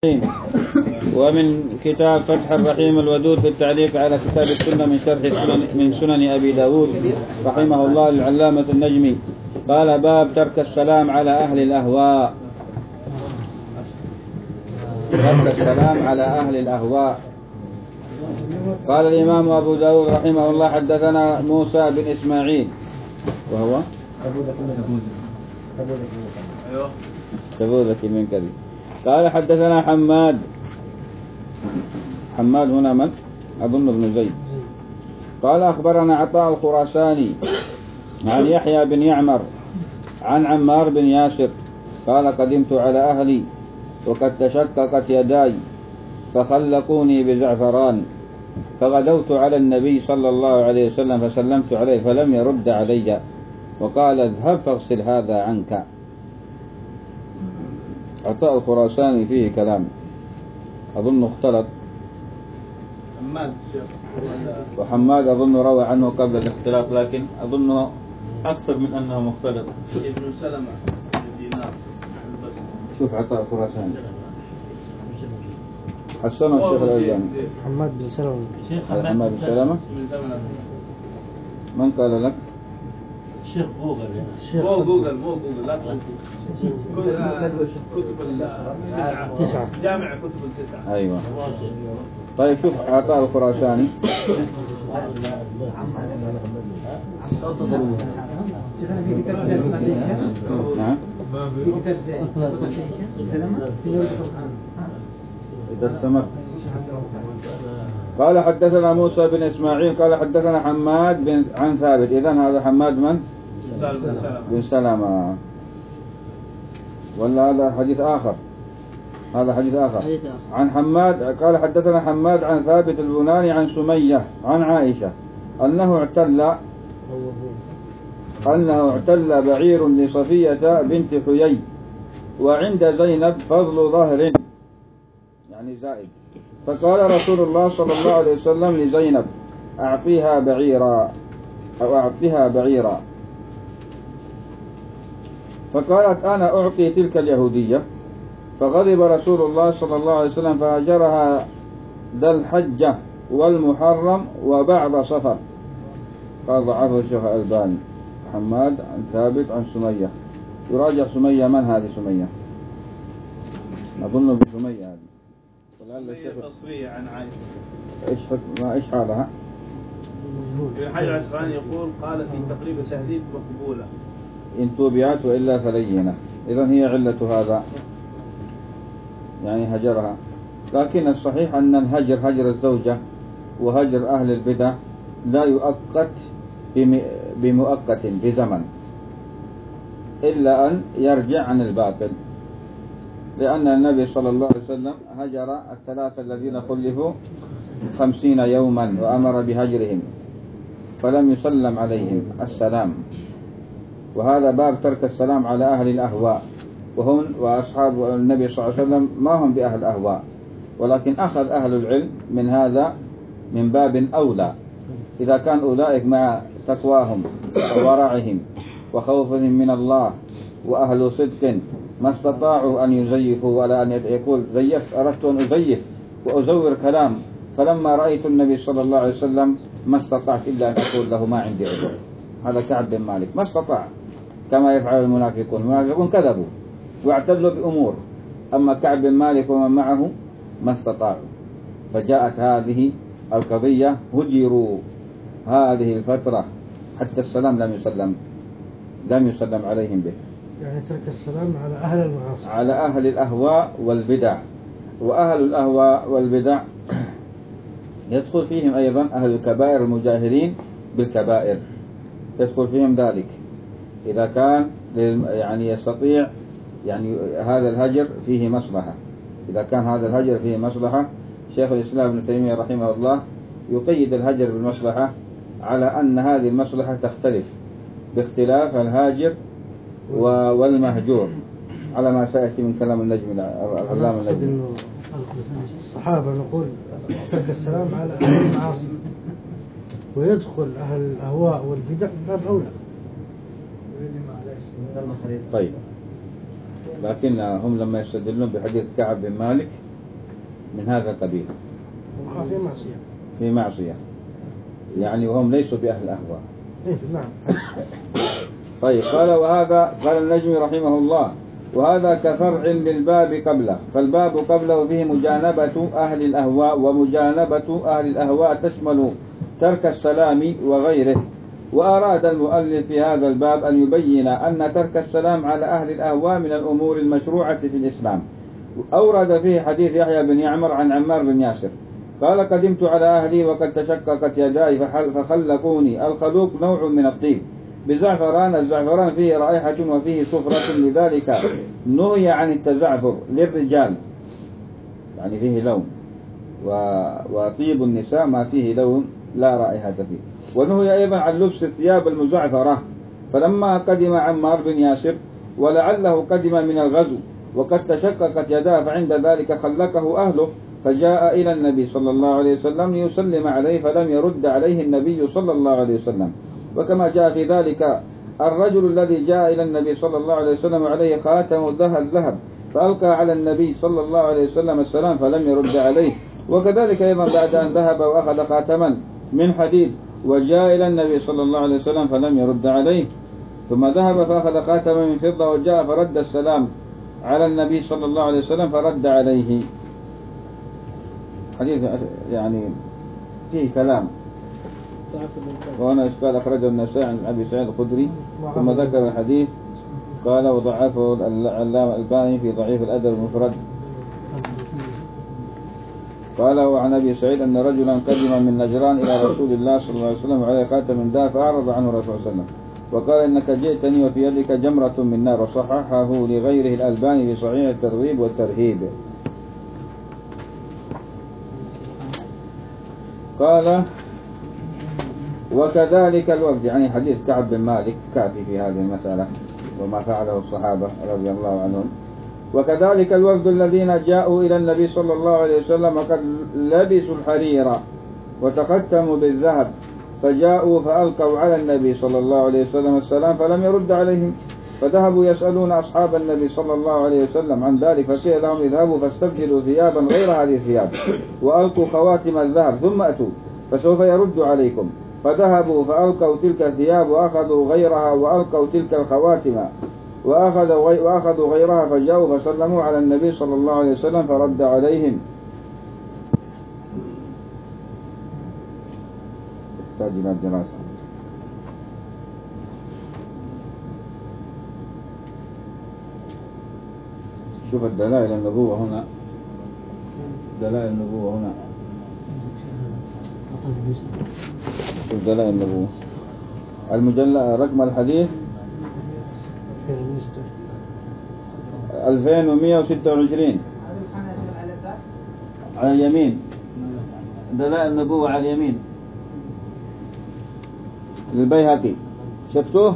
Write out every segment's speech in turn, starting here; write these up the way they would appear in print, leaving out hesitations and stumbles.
ومن كتاب فتح الرحيم الودود في التعليق على كتاب السنة من شرح من سنن أبي داود رحمه الله العلامة النجمي. قال: باب ترك السلام على أهل الأهواء. ترك السلام على أهل الأهواء. قال الإمام أبو داود رحمه الله: حدثنا موسى بن إسماعيل وهو تبوذكي من كذب. قال: حدثنا حماد هنا من؟ أظن ابن زيد. قال: أخبرنا عطاء الخراساني عن يحيى بن يعمر عن عمار بن ياسر قال: قدمت على أهلي وقد تشققت يداي فخلقوني بزعفران فغدوت على النبي صلى الله عليه وسلم فسلمت عليه فلم يرد علي وقال: اذهب فاغسل هذا عنك. عطاء الخراساني فيه كلام أظن اختلط، وحماد أظن روى عنه قبل الاختلاط لكن أظنه أكثر من أنه مختلط. ابن سلمة دينار. شوف عطاء الخراساني حسنه الشيخ الألباني. حماد بن سلمة. حماد بن سلمة من قال لك؟ الشيخ جوجل مو جوجل لا كتب التسعة جامع كتب التسعة. أيوة. طيب شوف عطاء الخراساني نعم إذا استمر. قال: حدثنا موسى بن إسماعيل قال: حدثنا حماد عن ثابت. إذن هذا حماد من؟ بن سلمة. ولا هذا حديث آخر؟ هذا حديث آخر عن حماد. قال: حدثنا حماد عن ثابت البناني عن سمية عن عائشة أنه اعتل بعير لصفية بنت حيي وعند زينب فضل ظهر يعني زائد، فقال رسول الله صلى الله عليه وسلم لزينب: أعطيها بعيرا فقالت: أنا أعطي تلك اليهودية. فغضب رسول الله صلى الله عليه وسلم فهجرها ذا الحجة والمحرم وبعد صفر. قال: ضعفه الشيخ الألباني. حماد عن ثابت عن سمية. يراجع سمية. من هذه سمية؟ أظن بسمية هذه. تصريح عن عائشة. إيش حالها؟ ابن حجر العسقلاني يقول: قال في تقريب التهذيب مقبولة إن توبعت وإلا فلينة. إذن هي علة هذا يعني هجرها. لكن الصحيح أن الهجر هجر الزوجة وهجر أهل البدع لا يؤقت بمؤقت بزمن إلا أن يرجع عن الباطل، لأن النبي صلى الله عليه وسلم هجر الثلاثة الذين خلفوا 50 يوما وأمر بهجرهم فلم يسلم عليهم السلام. وهذا باب ترك السلام على أهل الأهواء، وهم وأصحاب النبي صلى الله عليه وسلم ما هم بأهل أهواء، ولكن أخذ أهل العلم من هذا من باب أولى إذا كان أولئك مع تقواهم وورعهم وخوفهم من الله وأهل صدق ما استطاعوا أن يزيفوا ولا أن يقول زيفت، أردت أن أزيف وأزور كلام، فلما رأيت النبي صلى الله عليه وسلم ما استطعت إلا أن أقول له ما عندي عذر. هذا كعب بن مالك ما استطاع، كما يفعل المنافقون كذبوا واعتدوا بأمور، أما كعب بن مالك ومن معه ما استطاعوا. فجاءت هذه القضية هجروا هذه الفترة حتى السلام لم يسلم عليهم به. يعني ترك السلام على أهل المعاصي، على أهل الأهواء والبدع. وأهل الأهواء والبدع يدخل فيهم أيضا أهل الكبائر المجاهرين بالكبائر، يدخل فيهم ذلك إذا كان يعني يستطيع يعني هذا الهجر فيه مصلحة. إذا كان هذا الهجر فيه مصلحة، شيخ الإسلام ابن تيمية رحمه الله يقيد الهجر بالمصلحة على أن هذه المصلحة تختلف باختلاف الهاجر والمهجور، على ما سيأتي من كلام النجم العلامة النجم. الصحابة نقول ترك السلام على أهل المعاصي، ويدخل أهل الأهواء والبدع باب أولى. طيب، لكن هم لما يستدلون بحديث كعب بن مالك من هذا القبيل في معصية. في معصية يعني وهم ليسوا بأهل الأهواء. نعم. طيب وهذا قال النجمي رحمه الله وهذا كفرع للباب قبله، فالباب قبله فيه مجانبة أهل الأهواء، ومجانبة أهل الأهواء تشمل ترك السلام وغيره. وأراد المؤلف في هذا الباب أن يبين أن ترك السلام على أهل الأهواء من الأمور المشروعة في الإسلام. أورد فيه حديث يحيى بن يعمر عن عمار بن ياسر قال قدمت على أهلي وقد تشققت يداي فخلقوني. الخلوق نوع من الطيب بزعفران، الزعفران فيه رائحة وفيه صفرة، لذلك نهي عن التزعفر للرجال يعني فيه لون، وطيب النساء ما فيه لون لا رائحة فيه. ونهي أيضا عن لبس الثياب المزعفرة. فلما قدم عمار بن ياسر ولعله قدم من الغزو وقد تشققت يداه فعند ذلك خلقه أهله، فجاء إلى النبي صلى الله عليه وسلم ليسلم عليه فلم يرد عليه النبي صلى الله عليه وسلم. وكما جاء في ذلك الرجل الذي جاء إلى النبي صلى الله عليه وسلم عليه خاتم الذهب فألقى على النبي صلى الله عليه وسلم السلام فلم يرد عليه. وكذلك أيضا بعد أن ذهب وأخذ خاتما من حديد وجاء إلى النبي صلى الله عليه وسلم فلم يرد عليه، ثم ذهب فأخذ خاتما من فضة وجاء فرد السلام على النبي صلى الله عليه وسلم فرد عليه. حديث يعني فيه كلام. وهنا إشكال أخرجه النسائي عن أبي سعيد الخدري ثم ذكر الحديث قال وضعفه العلامة الألباني في ضعيف الأدب المفرد. قال وعن أبي سعيد أن رجلا قدم من نجران إلى رسول الله صلى الله عليه وسلم وعليه خاتم من ذهب فأعرض عنه الرسول صلى الله عليه وسلم وقال إنك جئتني وفي يدك جمرة من نار، وصححه لغيره الألباني في صحيح الترغيب والترهيب. قال وكذلك الوفد يعني حديث كعب بن مالك كافي في هذه المسألة وما فعله الصحابة رضي الله عنهم. وكذلك الوفد الذين جاءوا إلى النبي صلى الله عليه وسلم وقد لبسوا الحرير وتختموا بالذهب فجاءوا فألقوا على النبي صلى الله عليه وسلم السلام فلم يرد عليهم، فذهبوا يسألون أصحاب النبي صلى الله عليه وسلم عن ذلك فقيل لهم اذهبوا فاستبدلوا ثيابا غير هذه الثياب وألقوا خواتم الذهب ثم أتوا فسوف يرد عليكم. فذهبوا فألقوا تلك الثياب وأخذوا غيرها وألقوا تلك الخواتم وأخذوا غيرها فجاءوا فسلموا على النبي صلى الله عليه وسلم فرد عليهم. يحتاج إلى الدراسة. شوف الدلائل النبوة هنا، دلائل النبوة هنا، شوف دلائل النبوة المجلة رقم الحديث 2126 على اليمين، دلائل النبوة على اليمين للبيهقي، شفتوه؟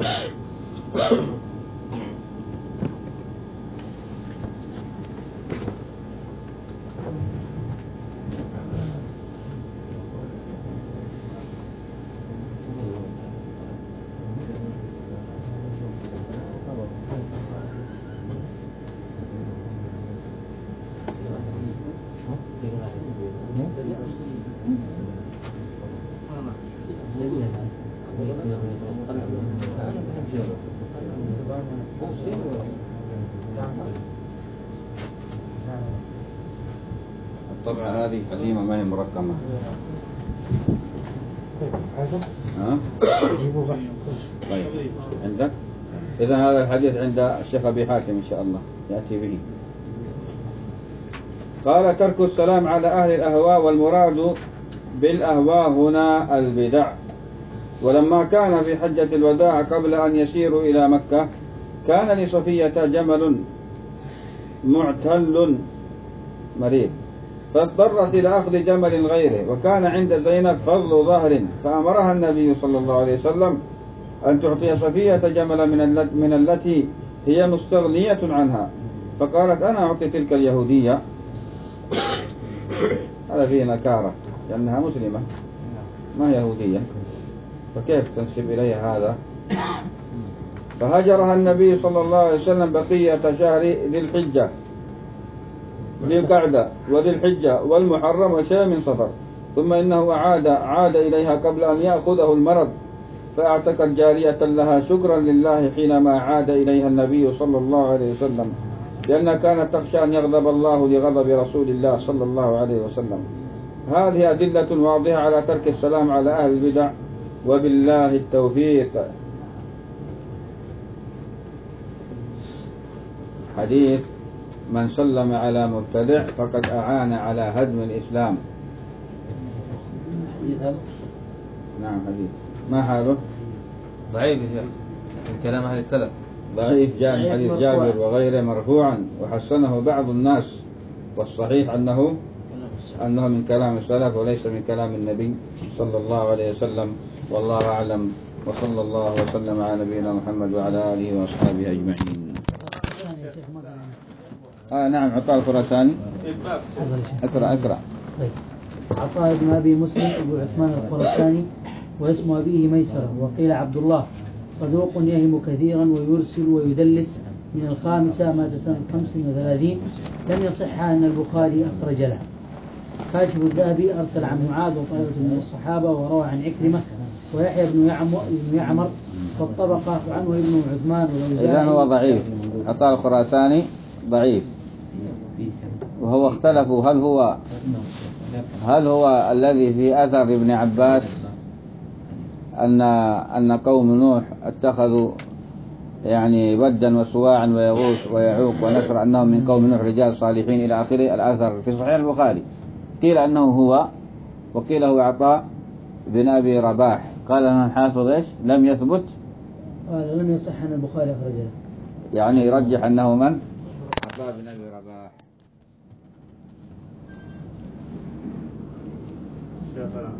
الطبعة هذه قديمة ما هي مرقمة. طيب عندك؟ إذا هذا الحديث عند الشيخ أبي حاتم إن شاء الله يأتي به. قال ترك السلام على أهل الأهواء، والمراد بالأهواء هنا البدع. ولما كان في حجة الوداع قبل أن يسيروا إلى مكة كان لصفية جمل معتل مريض فاضطرت إلى أخذ جمل غيره، وكان عند زينب فضل ظهر فأمرها النبي صلى الله عليه وسلم أن تعطي صفية جمل من التي هي مستغنية عنها، فقالت أنا أعطي تلك اليهودية. هذا فيه نكارة لأنها مسلمة ما يهودية، فكيف تنسب إليها هذا؟ فهجرها النبي صلى الله عليه وسلم بقية شهر ذي الحجة ذي القعدة وذي الحجة والمحرم وشيء من صفر، ثم إنه عاد إليها قبل أن يأخذه المرض، فاعتقت جارية لها شكرا لله حينما عاد إليها النبي صلى الله عليه وسلم، لأنها كانت تخشى أن يغضب الله لغضب رسول الله صلى الله عليه وسلم. هذه أدلة واضحة على ترك السلام على أهل البدع، وبالله التوفيق. حديث من سلم على مبتدع فقد أعان على هدم الإسلام. نعم حديث. ما حاله؟ ضعيف من كلام أهل السلف. ضعيف، جاء من حديث جابر وغيره مرفوعا وحسنه بعض الناس، والصحيح أنه من كلام السلف وليس من كلام النبي صلى الله عليه وسلم، والله أعلم، وصلى الله وسلم على نبينا محمد وعلى آله وأصحابه أجمعين. نعم. عطاء الخراساني. اقرأ. طيب. عطاء بن أبي مسلم أبو عثمان الخراساني، واسم أبيه ميسرة، وقيل عبد الله، صدوق يهم كثيرا ويرسل ويدلس، من الخامسة مات سنة 35، لم يصح أن البخاري أخرج له. كاشف الذهبي أرسل عن معاذ وطلبة من الصحابة، وروى عن عكرمة ويحيى بن يعمر، والطبقة عنه ابن عثمان. إذن هو ضعيف. عطاء الخراساني ضعيف، وهو اختلفوا هل هو الذي في أثر ابن عباس أن قوم نوح اتخذوا يعني ودا وسواعا ويغوث ويعوق ونسر أنهم من قوم نوح رجال صالحين إلى آخره. الأثر في صحيح البخاري، قيل أنه هو، وقيل هو عطاء بن أبي رباح. قال لنا الحافظ إيش؟ لم يثبت، قال لم يصح أن البخاري أخرجه، يعني يرجح أنه من؟ عطاء بن أبي رباح.